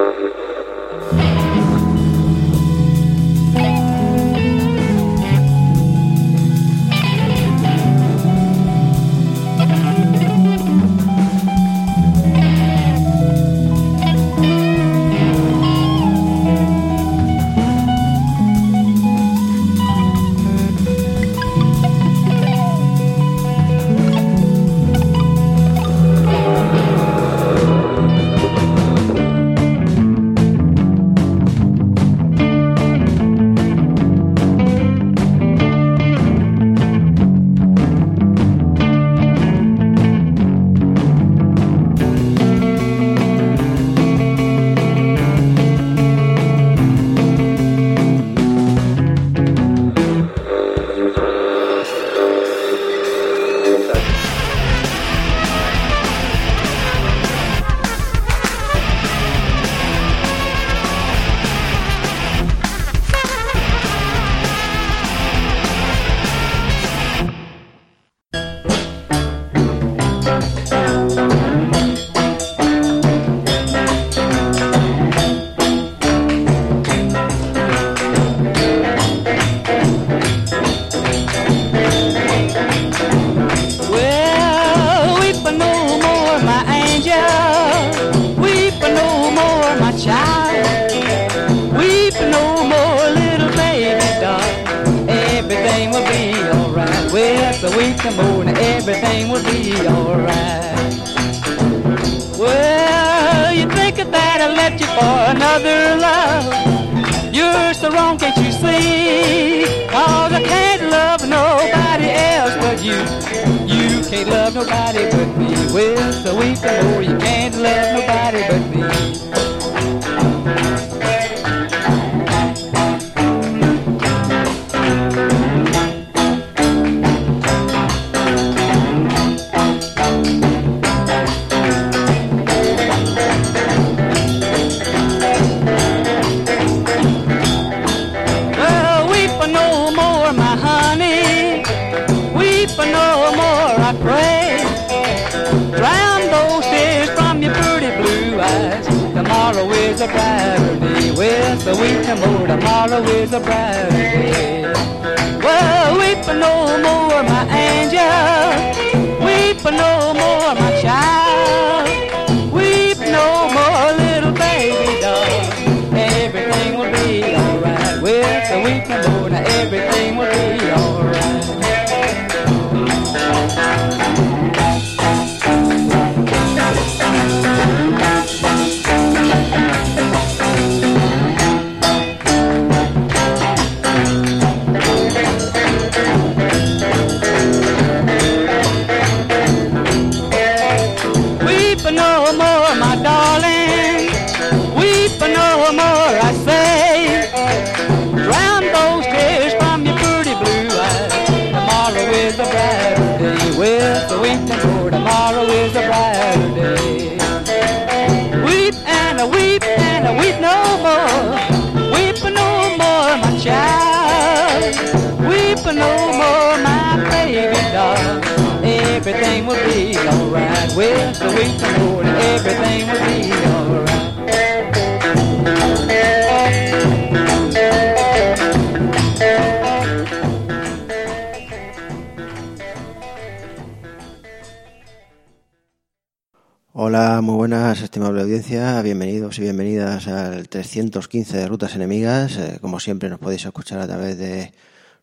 Hola, muy buenas, estimable audiencia, bienvenidos y bienvenidas al 315 de Rutas Enemigas. Como siempre nos podéis escuchar a través de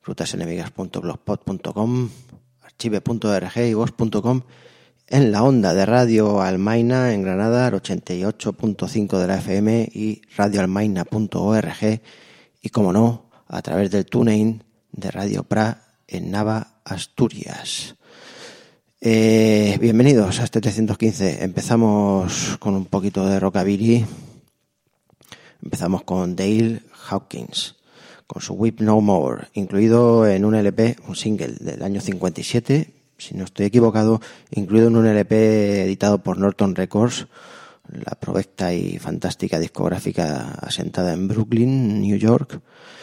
rutasenemigas.blogspot.com, archive.org y voz.com, en la onda de Radio Almaina en Granada, al 88.5 de la FM, y radioalmaina.org, y como no, a través del TuneIn de Radio Pra en Nava, Asturias. Bienvenidos a este 315. Empezamos con un poquito de rockabilly. Empezamos con Dale Hawkins, con su Weep No More, incluido en un LP, un single del año 57, si no estoy equivocado, incluido en un LP editado por Norton Records, la provecta y fantástica discográfica asentada en Brooklyn, New York.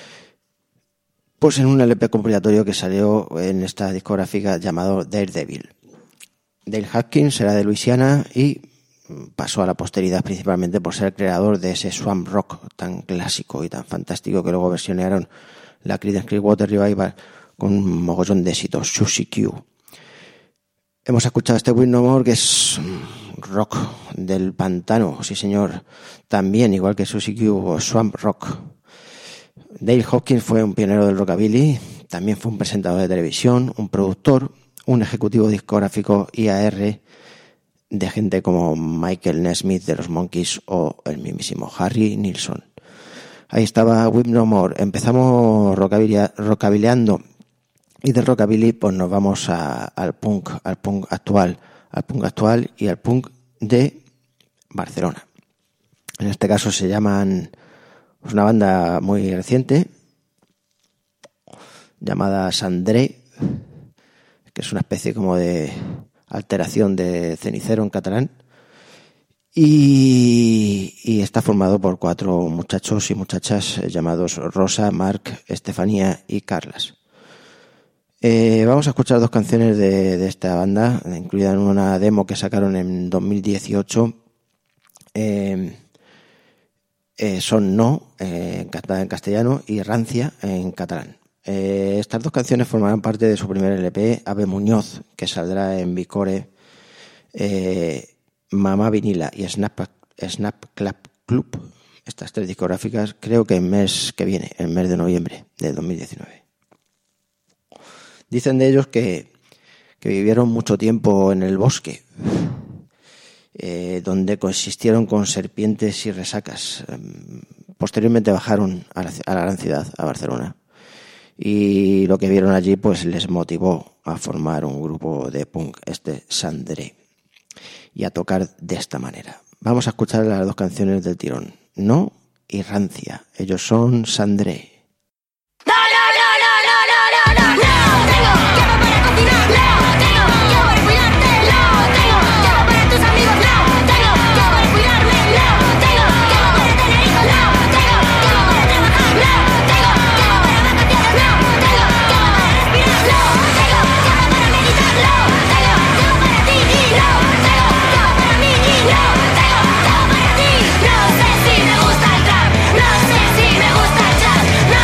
Pues en un LP compilatorio que salió en esta discográfica llamado Daredevil. Dale Hawkins era de Luisiana y pasó a la posteridad principalmente por ser el creador de ese swamp rock tan clásico y tan fantástico que luego versionaron la Creedence Clearwater Revival con un mogollón de éxitos. Susie Q. Hemos escuchado este Weep No More, que es rock del pantano, sí señor, también igual que Susie Q, swamp rock. Dale Hawkins fue un pionero del rockabilly, también fue un presentador de televisión, un productor, un ejecutivo discográfico IAR de gente como Michael Nesmith de los Monkees o el mismísimo Harry Nilsson. Ahí estaba Weep No More. Empezamos rockabileando y del rockabilly pues nos vamos al punk actual y al punk de Barcelona. En este caso se llaman, es una banda muy reciente llamada Sandré, que es una especie como de alteración de cenicero en catalán, y está formado por 4 muchachos y muchachas llamados Rosa, Marc, Estefanía y Carlas. Vamos a escuchar 2 canciones de esta banda, incluida en una demo que sacaron en 2018. Son No, en castellano, y Rancia en catalán. Estas 2 canciones formarán parte de su primer LP, Ave Muñoz, que saldrá en Bicore, Mamá Vinila y Snap Clap Club. Estas 3 discográficas, creo que el mes que viene, el mes de noviembre de 2019. Dicen de ellos que vivieron mucho tiempo en el bosque, donde coexistieron con serpientes y resacas. Posteriormente bajaron a la gran ciudad, a Barcelona. Y lo que vieron allí pues les motivó a formar un grupo de punk, Sandré, y a tocar de esta manera. Vamos a escuchar las 2 canciones del tirón, No y Rancia. Ellos son Sandré. No sé si me gusta el trap, no sé si me gusta el jazz.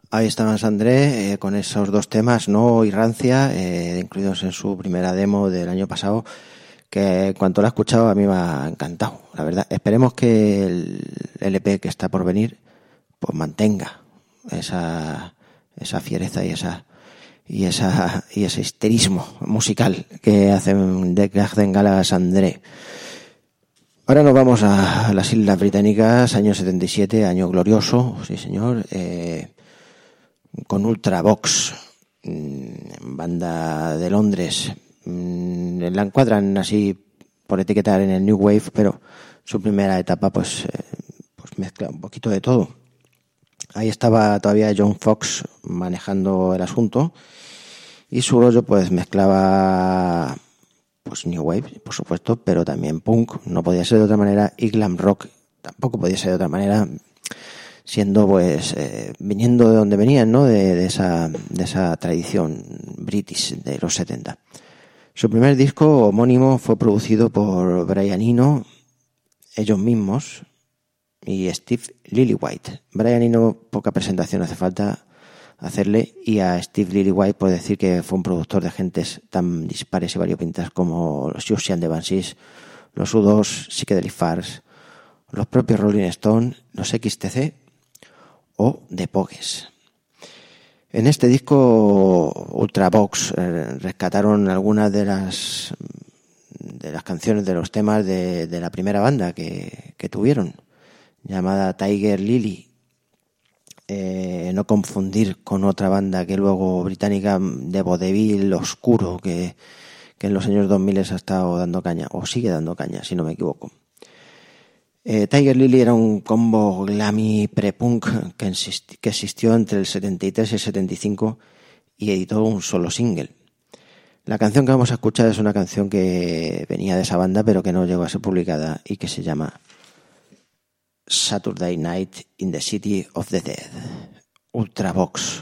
Ahí estaba Sandré con esos dos temas, No y Rancia, incluidos en su primera demo del año pasado, que en cuanto la he escuchado a mí me ha encantado, la verdad. Esperemos que el LP que está por venir pues mantenga esa fiereza y ese histerismo musical que hacen de Gala Sandré. Ahora nos vamos a las Islas Británicas, año 77, año glorioso, sí señor, con Ultravox, banda de Londres. La encuadran así por etiquetar en el New Wave, pero su primera etapa pues mezcla un poquito de todo. Ahí estaba todavía John Fox manejando el asunto y su rollo pues mezclaba pues New Wave, por supuesto, pero también punk, no podía ser de otra manera, y glam rock tampoco podía ser de otra manera, siendo pues viniendo de donde venían, ¿no? De esa tradición british de los 70. Su primer disco homónimo fue producido por Brian Eno, ellos mismos, y Steve Lillywhite. Brian Eno, poca presentación hace falta hacerle, y a Steve Lillywhite puedo decir que fue un productor de gentes tan dispares y variopintas como los Siouxsie and the Banshees, los U2, Psychedelic Furs, los propios Rolling Stone, los XTC o The Pogues. En este disco Ultravox rescataron algunas de las canciones, de los temas de la primera banda que tuvieron, llamada Tiger Lily. No confundir con otra banda que luego británica de vodevil oscuro que en los años 2000 ha estado dando caña, o sigue dando caña, si no me equivoco. Tiger Lily era un combo glammy pre-punk que existió entre el 73 y el 75 y editó un solo single. La canción que vamos a escuchar es una canción que venía de esa banda pero que no llegó a ser publicada y que se llama Saturday Night in the City of the Dead. Ultravox.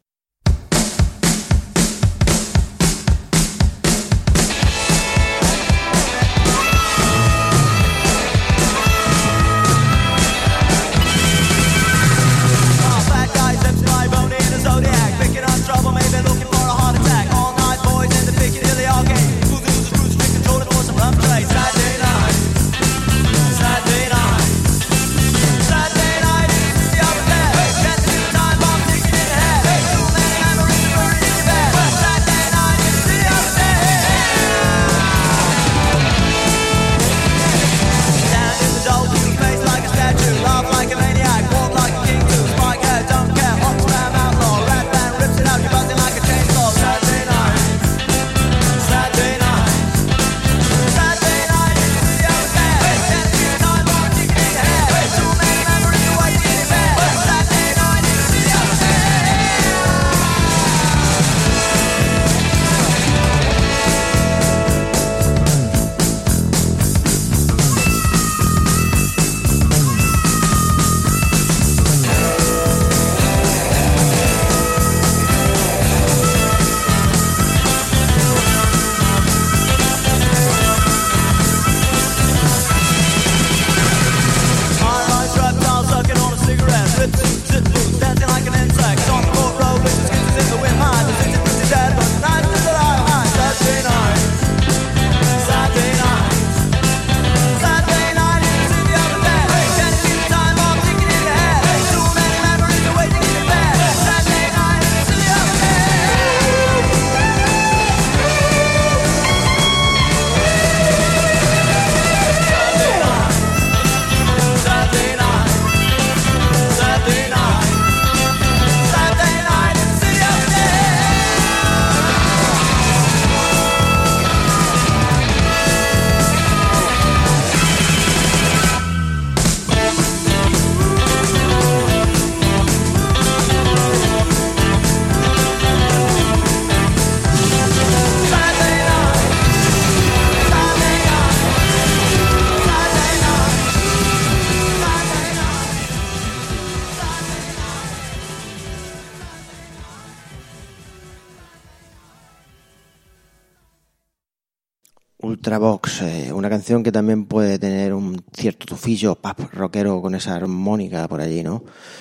Ultravox, una canción que también puede tener un cierto tufillo pop rockero con esa armónica por allí, ¿no?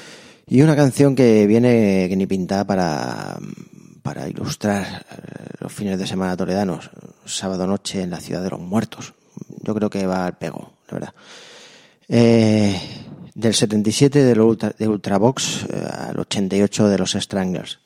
Y una canción que viene que ni pintada para ilustrar los fines de semana toledanos, sábado noche en la ciudad de los muertos. Yo creo que va al pego, la verdad. Del 77 de Ultravox al 88 de los Stranglers.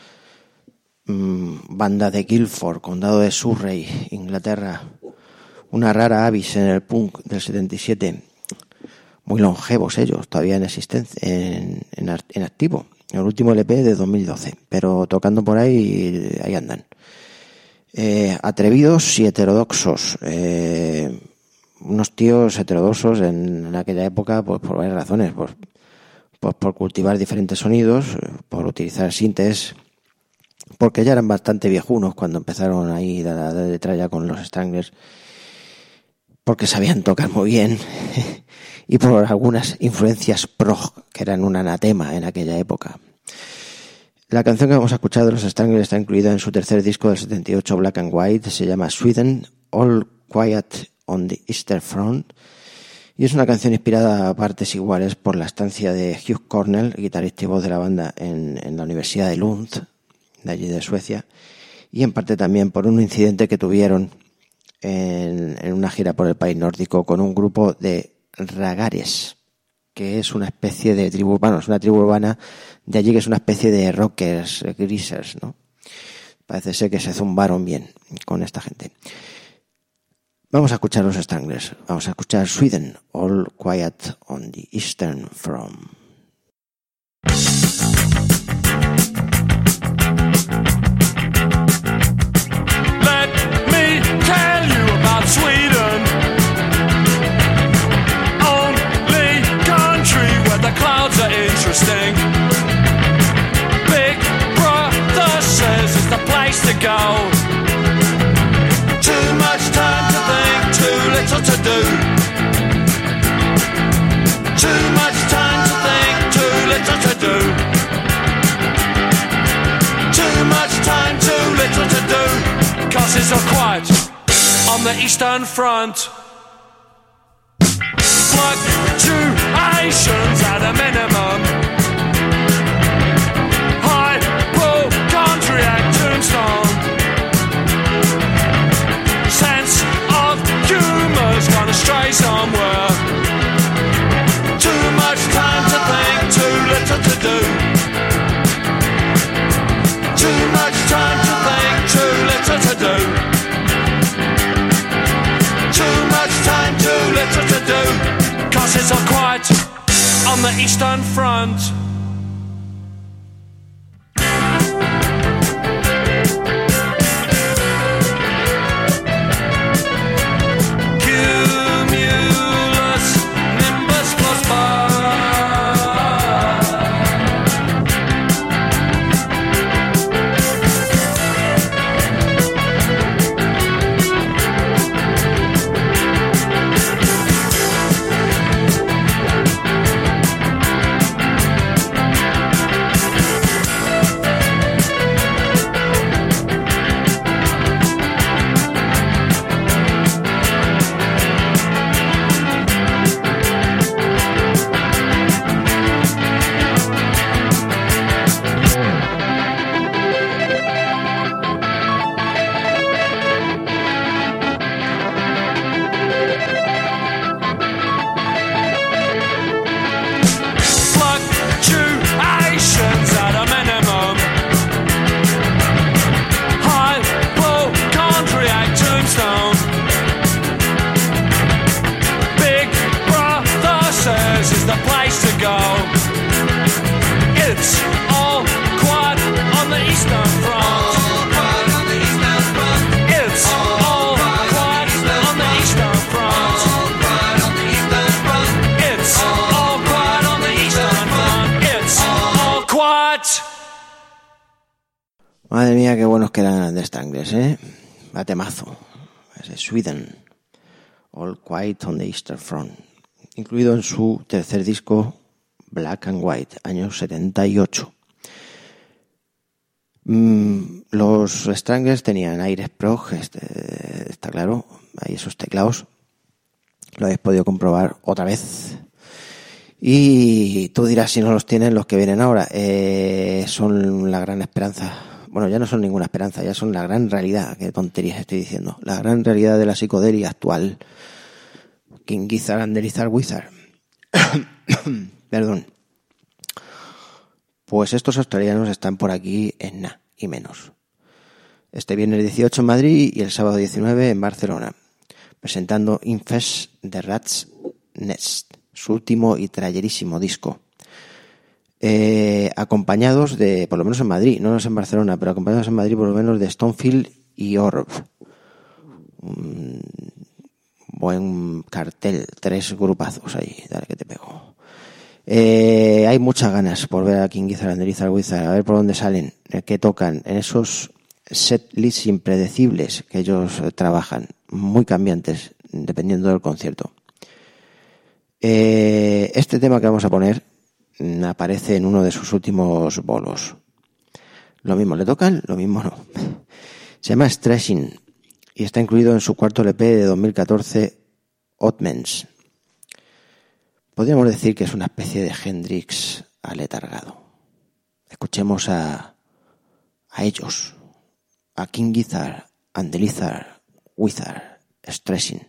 Banda de Guildford, condado de Surrey, Inglaterra. Una rara avis en el punk del 77. Muy longevos ellos, todavía en existencia, en activo. El último LP de 2012, pero tocando por ahí andan. Atrevidos y heterodoxos. Unos tíos heterodoxos en aquella época, pues por varias razones. Por cultivar diferentes sonidos, por utilizar sintes, porque ya eran bastante viejunos cuando empezaron ahí a dar de tralla con los Stranglers, porque sabían tocar muy bien y por algunas influencias prog que eran un anatema en aquella época. La canción que vamos a escuchar de los Stranglers está incluida en su tercer disco del 78, Black and White. Se llama Sweden, All Quiet on the Eastern Front, y es una canción inspirada a partes iguales por la estancia de Hugh Cornell, guitarrista y voz de la banda en la Universidad de Lund, de allí de Suecia, y en parte también por un incidente que tuvieron en una gira por el país nórdico con un grupo de ragares, que es una especie de tribu, bueno, es una tribu urbana de allí que es una especie de rockers, greasers, ¿no? Parece ser que se zumbaron bien con esta gente. Vamos a escuchar los Stranglers, vamos a escuchar Sweden, All Quiet on the Eastern Front. Let me tell you about Sweden, only country where the clouds are interesting. Big Brother says it's the place to go. Too much time to think, too little to do. Too much time to think, too little to do. Too much time, too little to do. Cause it's all quiet on the Eastern Front. Fluctuations at a minimum. Hypochondriac tombstone. Sense of humor's gonna stray somewhere. Too much time to think, too little to do. Too much time to think, too little to do. Too much time, too little to do. Cause it's all quiet on the Eastern Front. Madre mía, qué buenos que eran de Stranglers, ¿eh? Va temazo. Es de Sweden, All Quiet on the Eastern Front, incluido en su tercer disco, Black and White, año 78. Los Stranglers tenían aires prog, está claro, hay esos teclados, lo habéis podido comprobar otra vez. Y tú dirás si no los tienen los que vienen ahora. Son la gran esperanza. Bueno, ya no son ninguna esperanza, ya son la gran realidad. Qué tonterías estoy diciendo. La gran realidad de la psicodelia actual. King Gizzard and the Lizard Wizard. Perdón. Pues estos australianos están por aquí en nada y menos. Este viernes 18 en Madrid y el sábado 19 en Barcelona, presentando Infest the Rat's Nest, su último y trallerísimo disco. Acompañados de, por lo menos en Madrid, no en Barcelona, pero acompañados en Madrid por lo menos de Stonefield y Orb. Buen cartel, 3 grupazos ahí, dale que te pego. Hay muchas ganas por ver a King Gizzard and the Lizard Wizard, a ver por dónde salen, qué tocan, en esos set lists impredecibles que ellos trabajan, muy cambiantes, dependiendo del concierto. Este tema que vamos a poner aparece en uno de sus últimos bolos. Lo mismo le tocan, lo mismo no. Se llama Stressing y está incluido en su cuarto LP de 2014, Oddments. Podríamos decir que es una especie de Hendrix aletargado. Escuchemos a ellos, a King Gizzard and the Lizard Wizard, Stressing.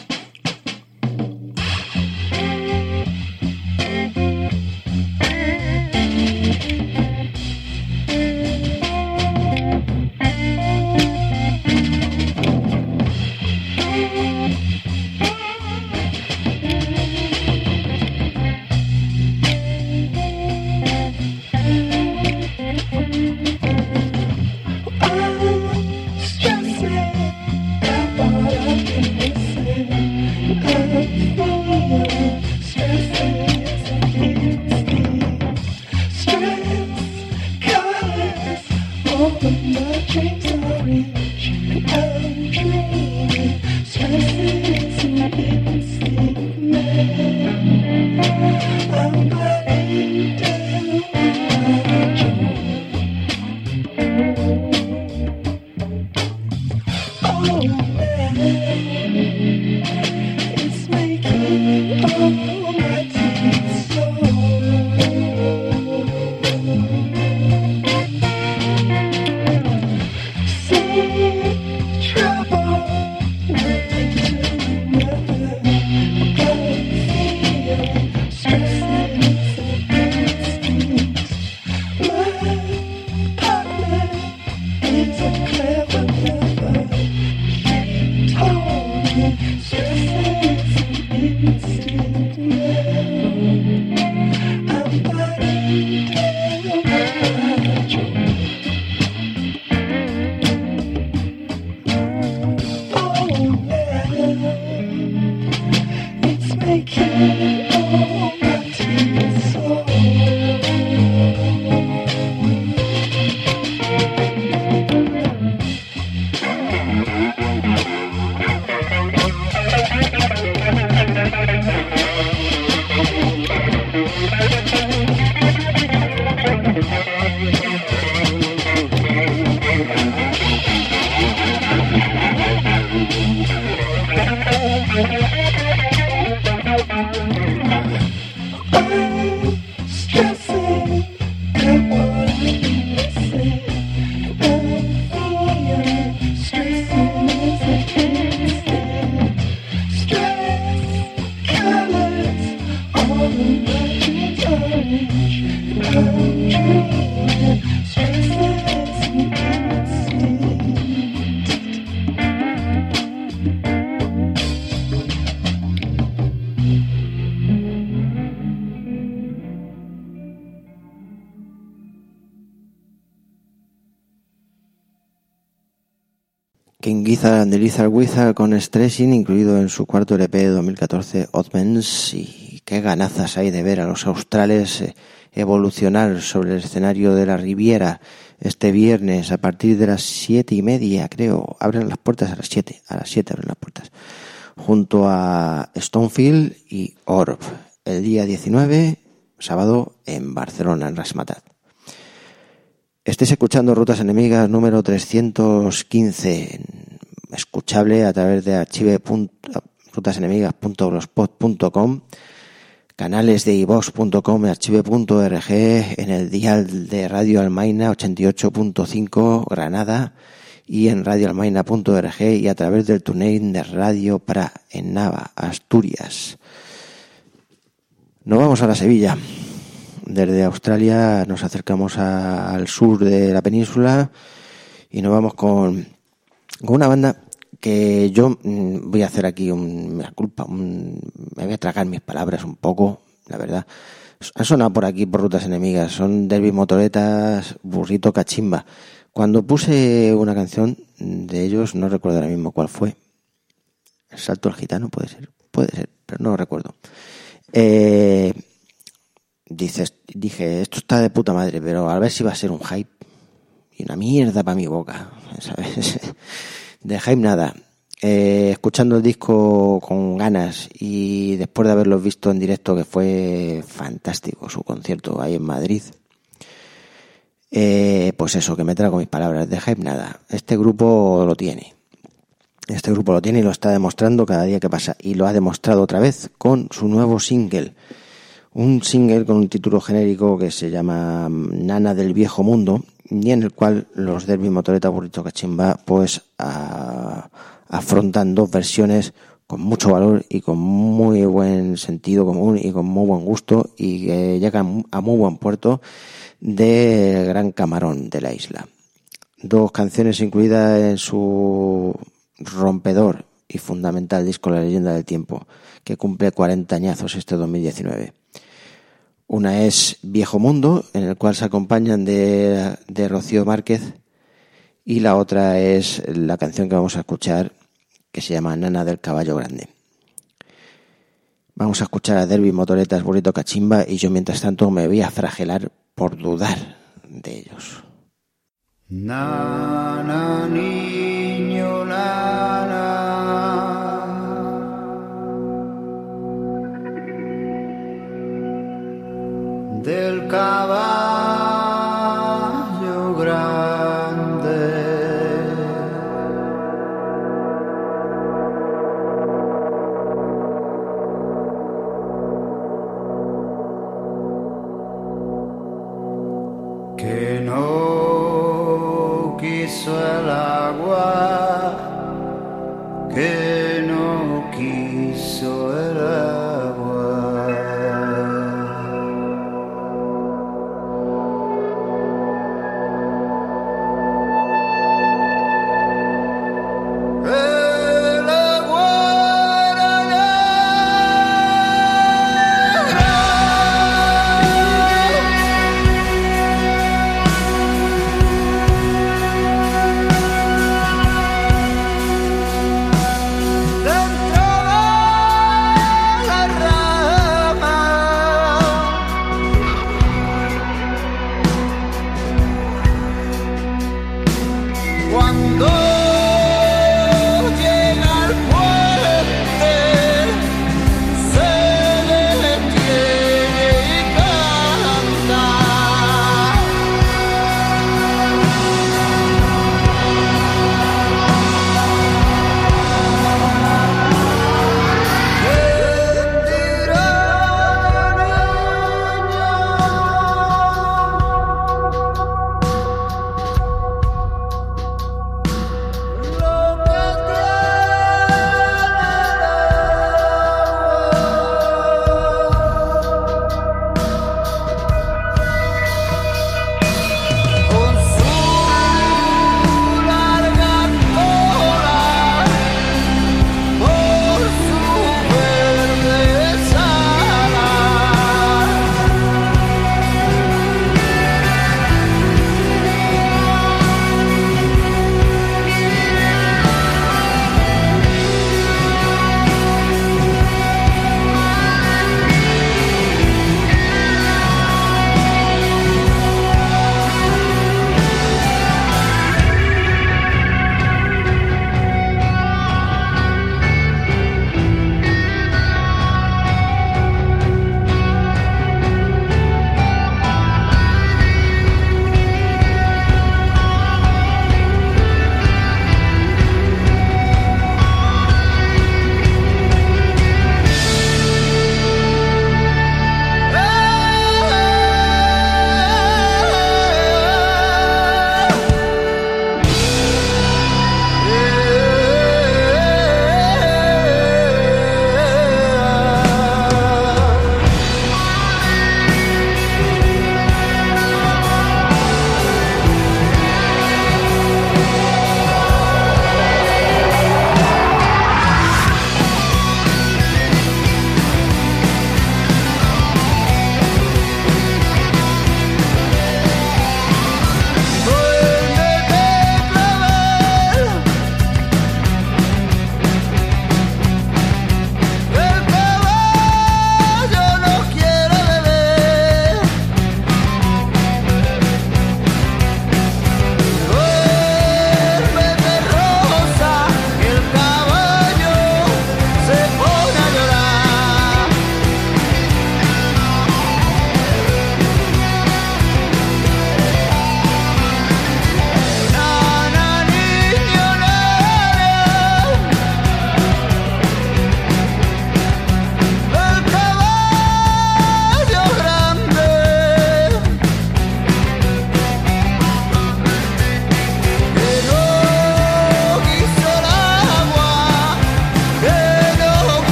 King Gizzard and the Lizard Wizard con Stressing, incluido en su cuarto LP de 2014, Oddments. Y qué ganazas hay de ver a los australes evolucionar sobre el escenario de la Riviera este viernes a partir de las 7:30, creo. Abren las puertas a las 7 abren las puertas, junto a Stonefield y Orb, el día 19, sábado, en Barcelona, en Razzmatazz. Estáis escuchando Rutas Enemigas número 315, escuchable a través de archive.rutasenemigas.blogspot.com, canales de iVoox.com y archive.org, en el dial de Radio Almaina 88.5 Granada y en radioalmaina.org y a través del TuneIn de Radio Pra en Nava, Asturias. Nos vamos a la Sevilla. Desde Australia nos acercamos al sur de la península y nos vamos con una banda que yo voy a hacer aquí me voy a tragar mis palabras un poco, la verdad. Han sonado por aquí por Rutas Enemigas, son Derby Motoretas, Burrito Cachimba. Cuando puse una canción de ellos, no recuerdo ahora mismo cuál fue. El Salto al Gitano, puede ser, pero no lo recuerdo. Dije, esto está de puta madre, pero a ver si va a ser un hype y una mierda para mi boca, ¿sabes? De hype nada. Escuchando el disco con ganas y después de haberlos visto en directo, que fue fantástico su concierto ahí en Madrid, pues eso, que me trago mis palabras. De hype nada. Este grupo lo tiene y lo está demostrando cada día que pasa, y lo ha demostrado otra vez con su nuevo single. Un single con un título genérico que se llama Nana del Viejo Mundo, y en el cual los Derby Motoreta Burrito Cachimba pues afrontan dos versiones con mucho valor y con muy buen sentido común y con muy buen gusto, y que llegan a muy buen puerto de Gran Camarón de la isla. Dos canciones incluidas en su rompedor y fundamental disco La Leyenda del Tiempo, que cumple 40 añazos este 2019. Una es Viejo Mundo, en el cual se acompañan de Rocío Márquez, y la otra es la canción que vamos a escuchar, que se llama Nana del Caballo Grande. Vamos a escuchar a Derby Motoretas Burrito Cachimba, y yo mientras tanto me voy a fragelar por dudar de ellos. Nana, niño, nana, del caballo grande, que no quiso el agua, que no quiso el agua. El agua era negra.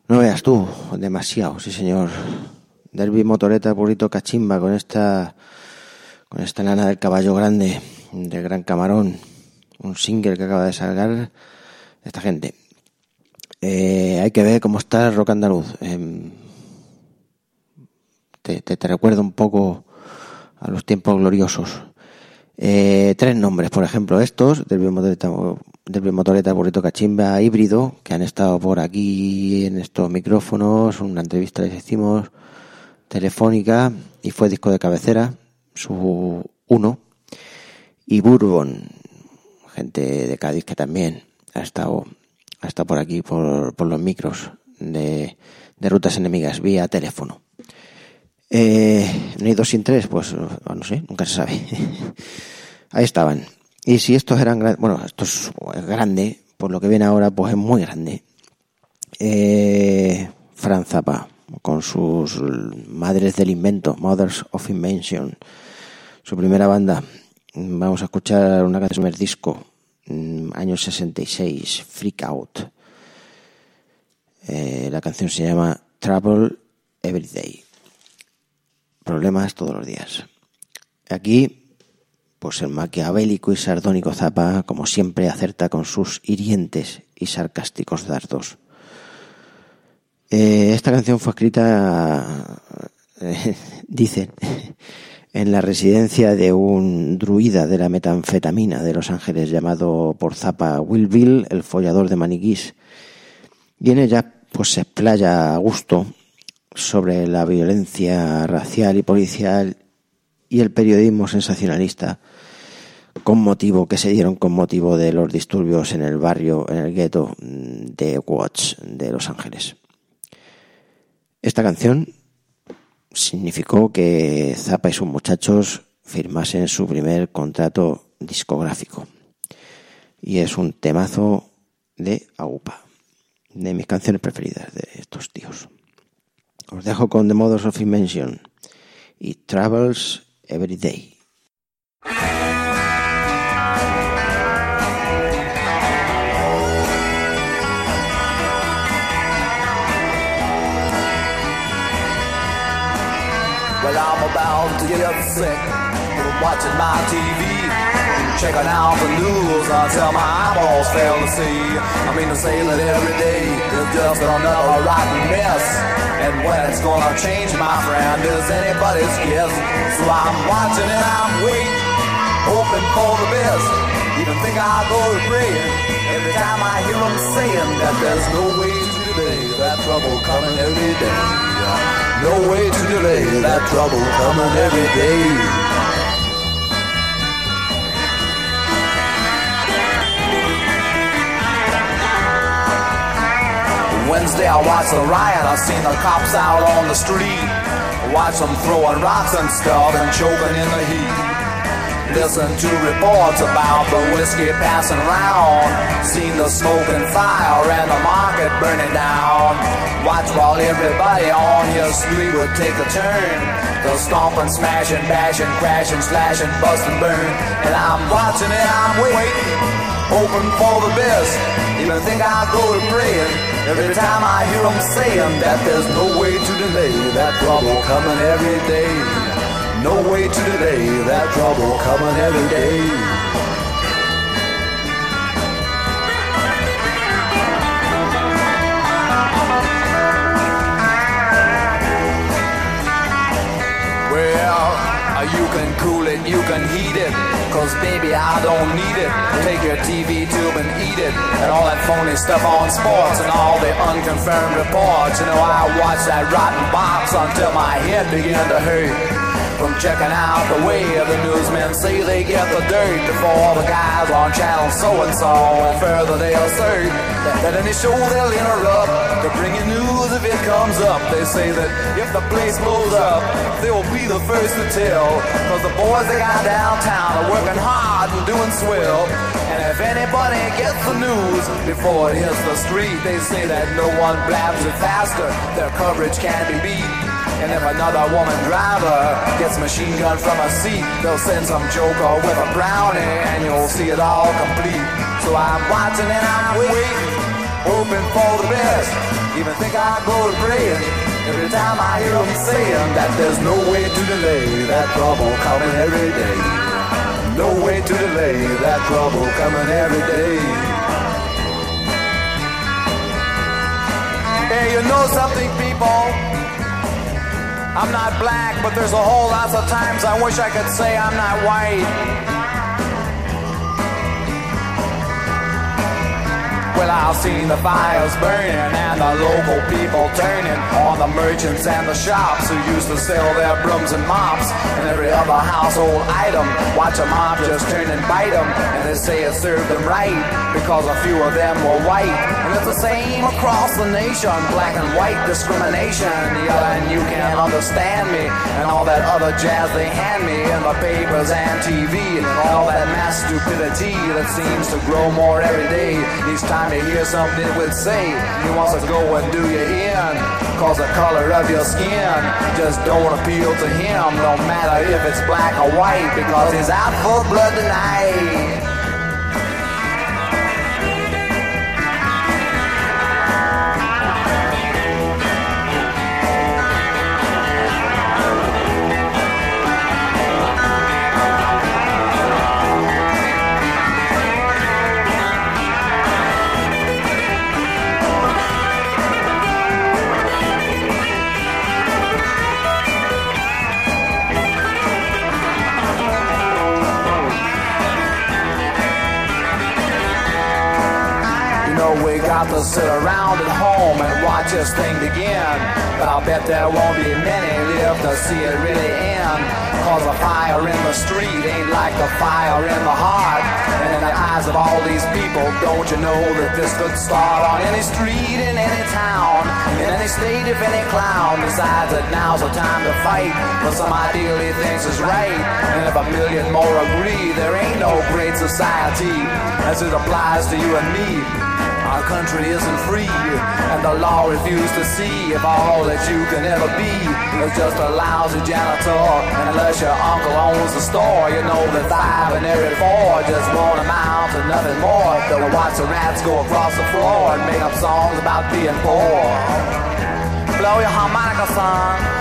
No veas tú, demasiado, sí señor. Derby Motoreta Burrito Cachimba con esta lana del caballo grande, del Gran Camarón, un single que acaba de sacar esta gente. Hay que ver cómo está el rock andaluz. Te recuerda un poco a los tiempos gloriosos. 3 nombres, por ejemplo, estos, Derby Motoreta Burrito Cachimba híbrido, que han estado por aquí en estos micrófonos, una entrevista les hicimos telefónica y fue disco de cabecera, su 1, y Bourbon, gente de Cádiz que también ha estado por aquí por los micros de Rutas Enemigas vía teléfono. No hay 2 sin 3, pues no sé, nunca se sabe. Ahí estaban. Y si estos eran grandes, bueno, esto es grande, por lo que viene ahora, pues es muy grande. Frank Zappa, con sus Madres del Invento, Mothers of Invention, su primera banda. Vamos a escuchar una canción del disco, año 66, Freak Out. La canción se llama Trouble Every Day. Problemas todos los días. Aquí, pues el maquiavélico y sardónico Zappa, como siempre, acerta con sus hirientes y sarcásticos dardos. Esta canción fue escrita, dicen, en la residencia de un druida de la metanfetamina de Los Ángeles llamado por Zappa Wild Bill, el follador de maniquís. Y en ella pues se explaya a gusto sobre la violencia racial y policial y el periodismo sensacionalista que se dieron con motivo de los disturbios en el gueto de Watts de Los Ángeles. Esta canción significó que Zappa y sus muchachos firmasen su primer contrato discográfico. Y es un temazo de AUPA, de mis canciones preferidas de estos tíos. Os dejo con The Mothers of Invention y Travels Every Day. Well, I'm about to get sick from watching my TV, checking out the news until my eyeballs fail to see. I mean to say that every day is just another rotten mess, and when it's gonna change, my friend, is anybody's guess. So I'm watching and I'm waiting, hoping for the best. Even think I'll go to praying every time I hear them saying that there's no way to delay that trouble coming every day. No way to delay that trouble coming every day. Wednesday I watched the riot, I seen the cops out on the street. Watch them throwing rocks and stuff and choking in the heat. Listen to reports about the whiskey passing round. Seen the smoke and fire and the market burning down. Watch while everybody on your street would take a turn. They'll stomp and smash and bash and crash and slash and bust and burn. And I'm watching and I'm waiting, hoping for the best. Even think I'll go to praying every time I hear them saying that there's no way to delay that trouble coming every day. No way to delay that trouble coming every day. You can cool it, you can heat it, cause baby I don't need it. Take your TV tube and eat it, and all that phony stuff on sports and all the unconfirmed reports. You know I watched that rotten box until my head began to hurt. From checking out the way the newsmen say they get the dirt before the guys on channel so-and-so, and further they assert that any show they'll interrupt to bring you news if it comes up. They say that if the place blows up, they will be the first to tell, cause the boys they got downtown are working hard and doing swell. And if anybody gets the news before it hits the street, they say that no one blabs it faster, their coverage can't be beat. And if another woman driver gets machine gun from a seat, they'll send some joker with a brownie and you'll see it all complete. So I'm watching and I'm waiting, hoping for the best. Even think I go to praying every time I hear them saying that there's no way to delay that trouble coming every day. No way to delay that trouble coming every day. Hey, you know something, people? I'm not black, but there's a whole lot of times I wish I could say I'm not white. Well, I've seen the fires burning and the local people turning on the merchants and the shops who used to sell their brooms and mops and every other household item. Watch a mob just turn and bite them, and they say it served them right because a few of them were white. And it's the same across the nation, black and white discrimination. Yeah, and you can't understand me and all that other jazz they hand me in the papers and TV and all that mass stupidity that seems to grow more every day. Each time to hear something would say he wants to go and do you in, cause the color of your skin just don't appeal to him, no matter if it's black or white, because he's out for blood tonight. We got to sit around at home and watch this thing begin, but I'll bet there won't be many live to see it really end, cause a fire in the street ain't like a fire in the heart. And in the eyes of all these people, don't you know that this could start on any street in any town, in any state if any clown decides that now's the time to fight for some ideal he thinks is right. And if a million more agree, there ain't no great society as it applies to you and me. Our country isn't free, and the law refuses to see if all that you can ever be is just a lousy janitor. And unless your uncle owns the store, you know that 5 and every 4 just won't amount to nothing more than to watch the rats go across the floor and make up songs about being poor. Blow your harmonica, son.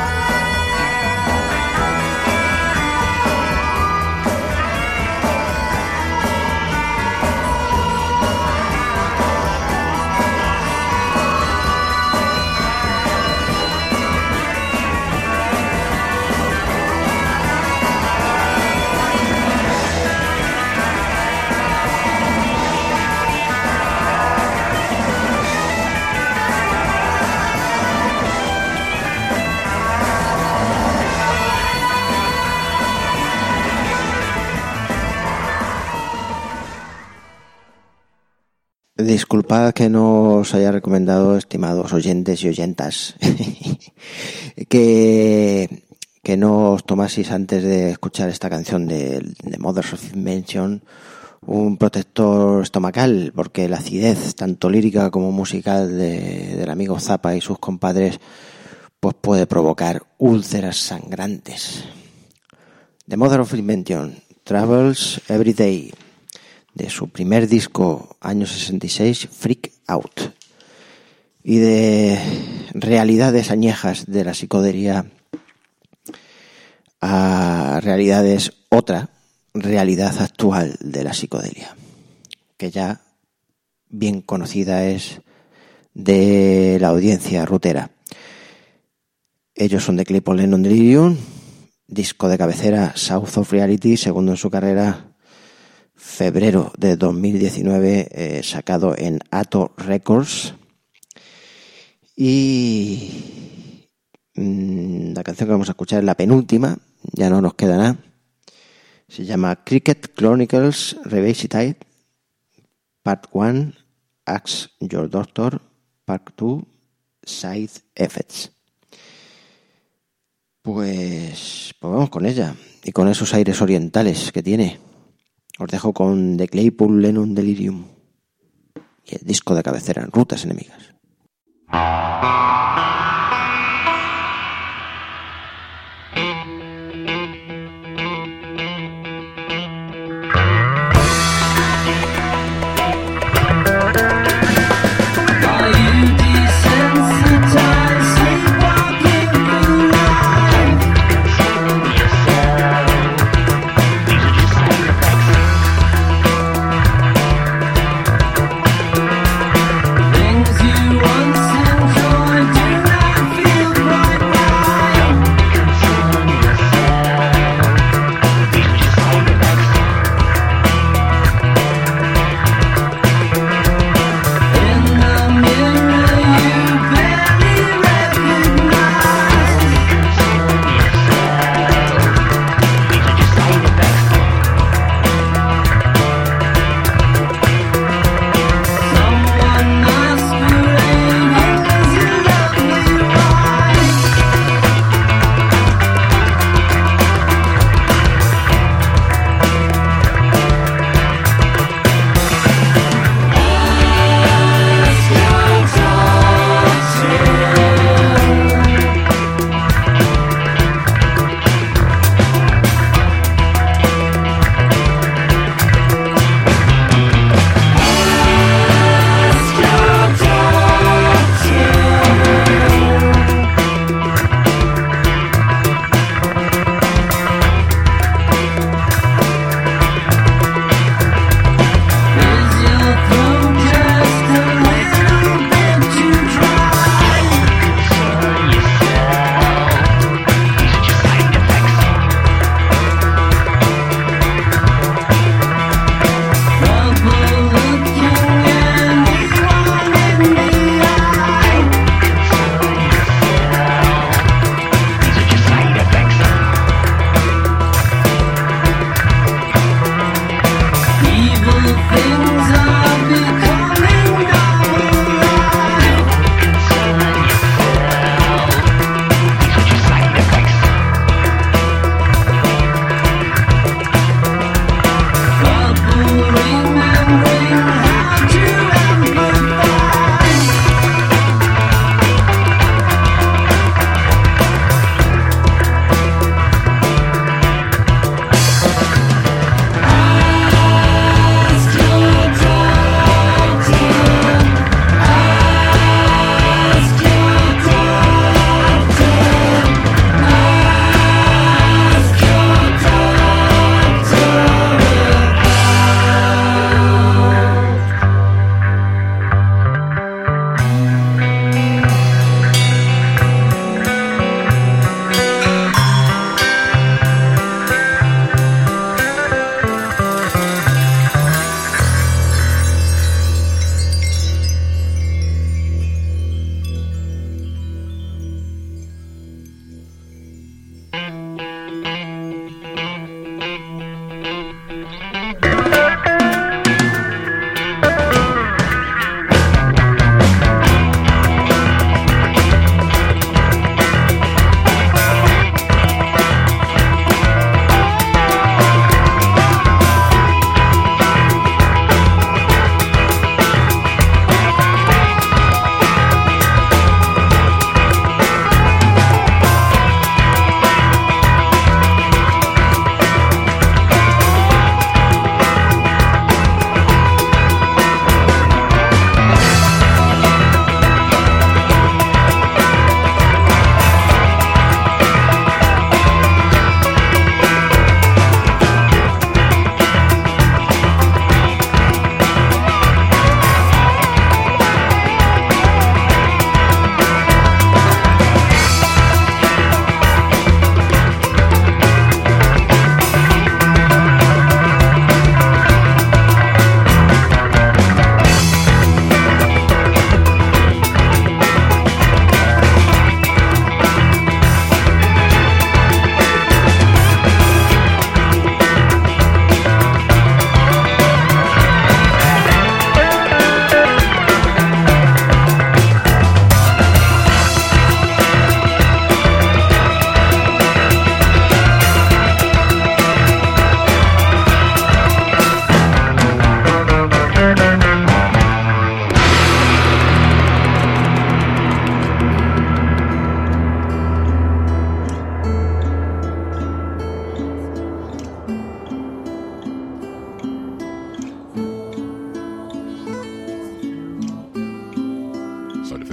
Disculpad que no os haya recomendado, estimados oyentes y oyentas, que no os tomaseis antes de escuchar esta canción de Mothers of Invention un protector estomacal, porque la acidez, tanto lírica como musical del amigo Zappa y sus compadres, pues puede provocar úlceras sangrantes. The Mother of Invention, Travels Every Day, de su primer disco, año 66, Freak Out, y de realidades añejas de la psicodelia a realidades, otra realidad actual de la psicodelia, que ya bien conocida es de la audiencia rutera. Ellos son de Claypool Lennon Delirium, disco de cabecera South of Reality, segundo en su carrera, febrero de 2019, sacado en Atto Records. Y la canción que vamos a escuchar es la penúltima, ya no nos queda nada. Se llama Cricket Chronicles Revisited, Part 1, Ask Your Doctor, Part 2, Side Effects. Pues vamos con ella, y con esos aires orientales que tiene. Os dejo con The Claypool Lennon Delirium y el disco de cabecera en Rutas Enemigas.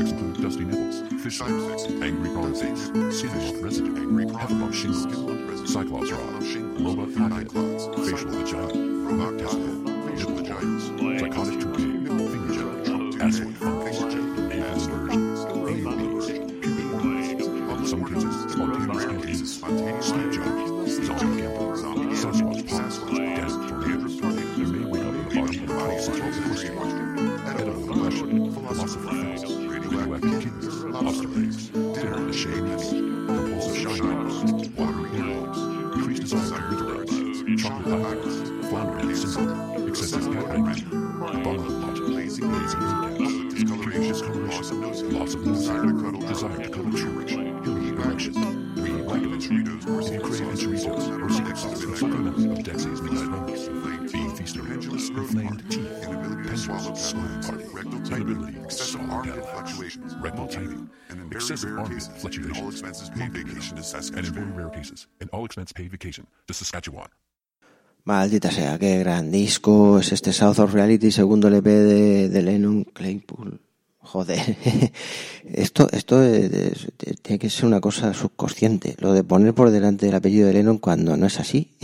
effects include dusty nipples, fish lips, angry policies, skin lump residue, Heffalump shingles, Cyclops rod, robot pocket, facial vagina, robot testicle, nipple vaginas, psychotic toucan, finger gel, acid fungus, ass versions, AUDs, pubic hormones, some cases, spontaneous panties, steam jobs, zombie gambling, Sasquatch pots, desert tornadoes, there may wake up in the body of a tall sexual question, edible complexion, philosopher face, radioactive kidneys, lobster legs, dinner in the shade netting, compulsive shyness, watery earlobes, increased desire to urinate, chocolate eyelids, floundering syndrome, excessive cat anger, abominable logic, lazy kneecaps, discoloration, loss of nose hair, desire to color chewing, erection, vitamins, crave and Doritos, or Citrix, supplement of Dexy's melatonin, being feasted, inflamed teeth, pendulous, swine party, inability, excessive arm fluctuations, rectal tightening, excessive arm fluctuations, paid vacation to Saskatchewan, and in very rare cases, an all-expense paid vacation to Saskatchewan. Maldita sea, qué gran disco es este South of Reality, segundo LP de Lennon Claypool. Joder, esto tiene que ser una cosa subconsciente, lo de poner por delante el apellido de Lennon cuando no es así.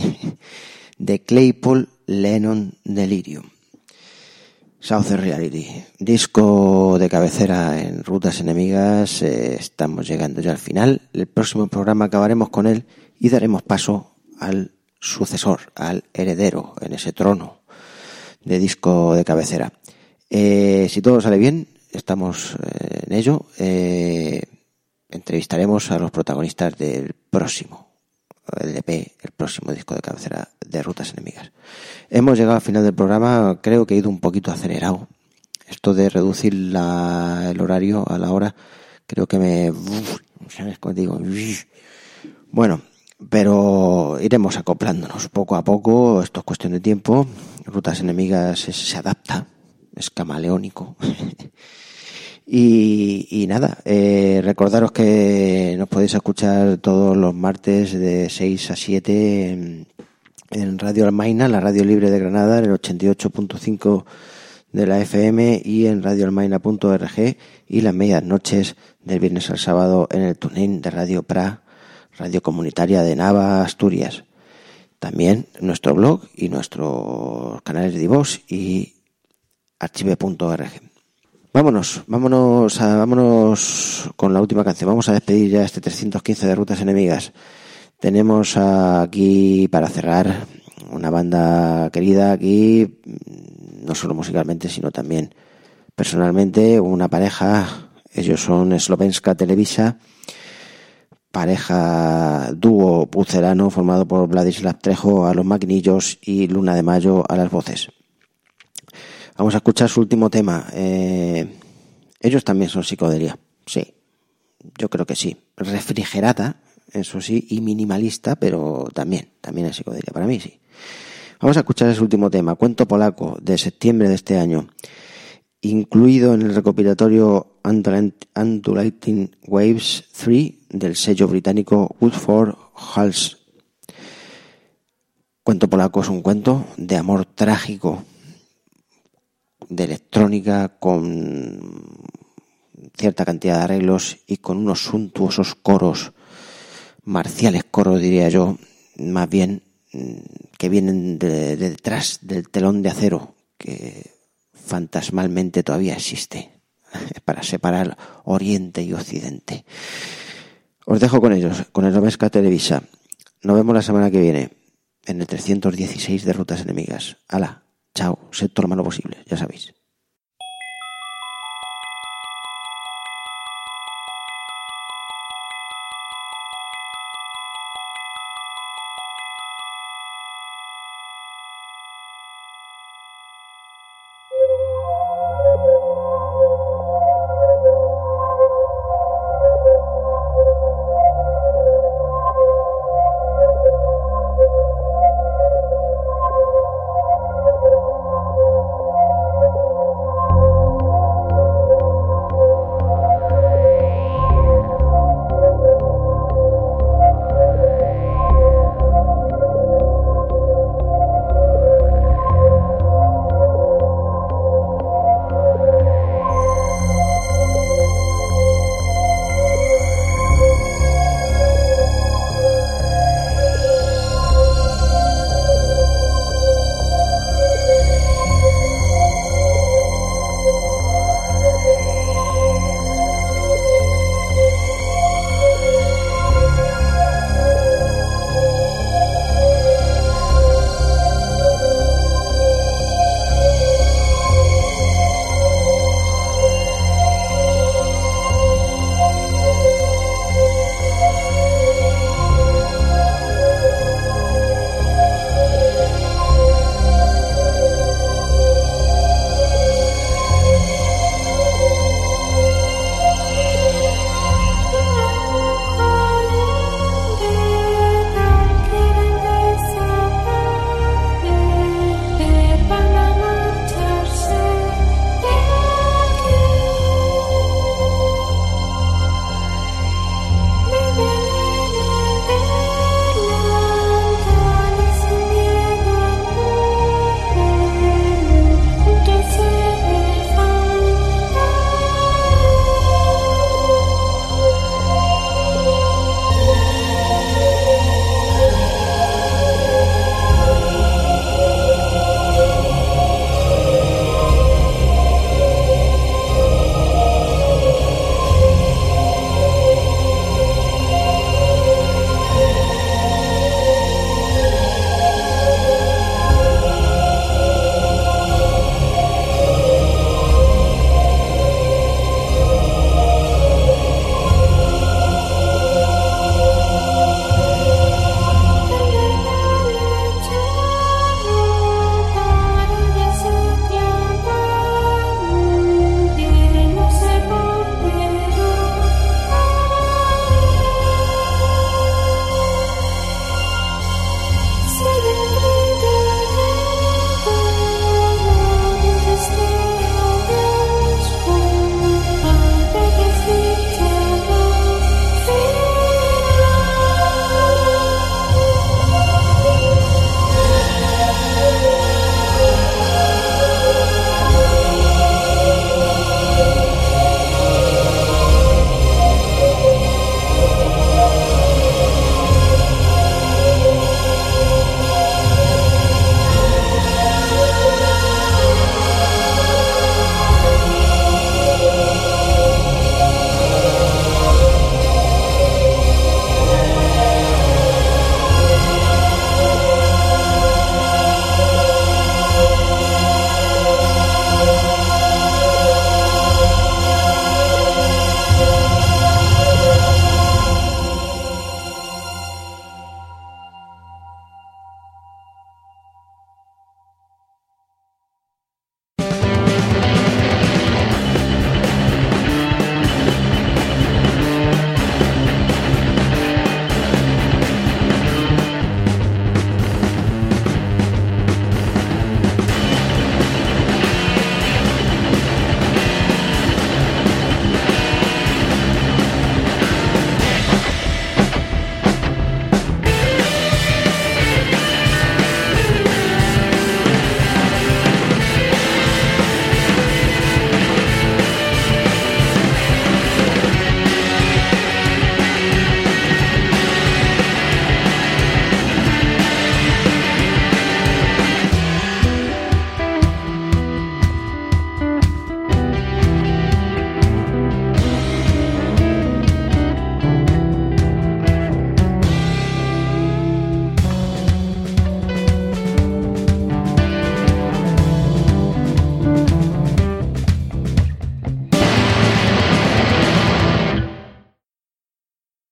De Claypool, Lennon, Delirium. South of Reality, disco de cabecera en Rutas Enemigas. Estamos llegando ya al final. El próximo programa acabaremos con él y daremos paso al sucesor, al heredero en ese trono de disco de cabecera. Si todo sale bien, estamos en ello, entrevistaremos a los protagonistas del próximo LP, el próximo disco de cabecera de Rutas Enemigas. Hemos llegado al final del programa, creo que he ido un poquito acelerado. Esto de reducir el horario a la hora, creo que ¿sabes cómo digo? Bueno, pero iremos acoplándonos poco a poco, esto es cuestión de tiempo. Rutas Enemigas se adapta, es camaleónico. Y nada, recordaros que nos podéis escuchar todos los martes de 6 a 7 en Radio Almaina, la radio libre de Granada, en el 88.5 de la FM y en radioalmaina.org, y las medias noches del viernes al sábado en el TuneIn de Radio Pra, radio comunitaria de Nava, Asturias. También nuestro blog y nuestros canales de iVoox y archive.org. Vámonos con la última canción. Vamos a despedir ya este 315 de Rutas Enemigas. Tenemos aquí, para cerrar, una banda querida aquí, no solo musicalmente, sino también personalmente, una pareja. Ellos son Slovenska Televisa, pareja dúo pucelano formado por Vladislav Trejo a los maquinillos y Luna de Mayo a las voces. Vamos a escuchar su último tema. Ellos también son psicodelia, sí, yo creo que sí. Refrigerada, eso sí, y minimalista, pero también es psicodelia, para mí sí. Vamos a escuchar ese último tema, Cuento Polaco, de septiembre de este año, incluido en el recopilatorio Undulating Waves 3 del sello británico Woodford Halls. Cuento Polaco es un cuento de amor trágico, de electrónica, con cierta cantidad de arreglos y con unos suntuosos coros, marciales coros diría yo, más bien, que vienen de detrás del telón de acero que fantasmalmente todavía existe para separar Oriente y Occidente. Os dejo con ellos, con el Slovenska Televisa. Nos vemos la semana que viene en el 316 de Rutas Enemigas. Hala, chao, sed todo lo malo posible, ya sabéis.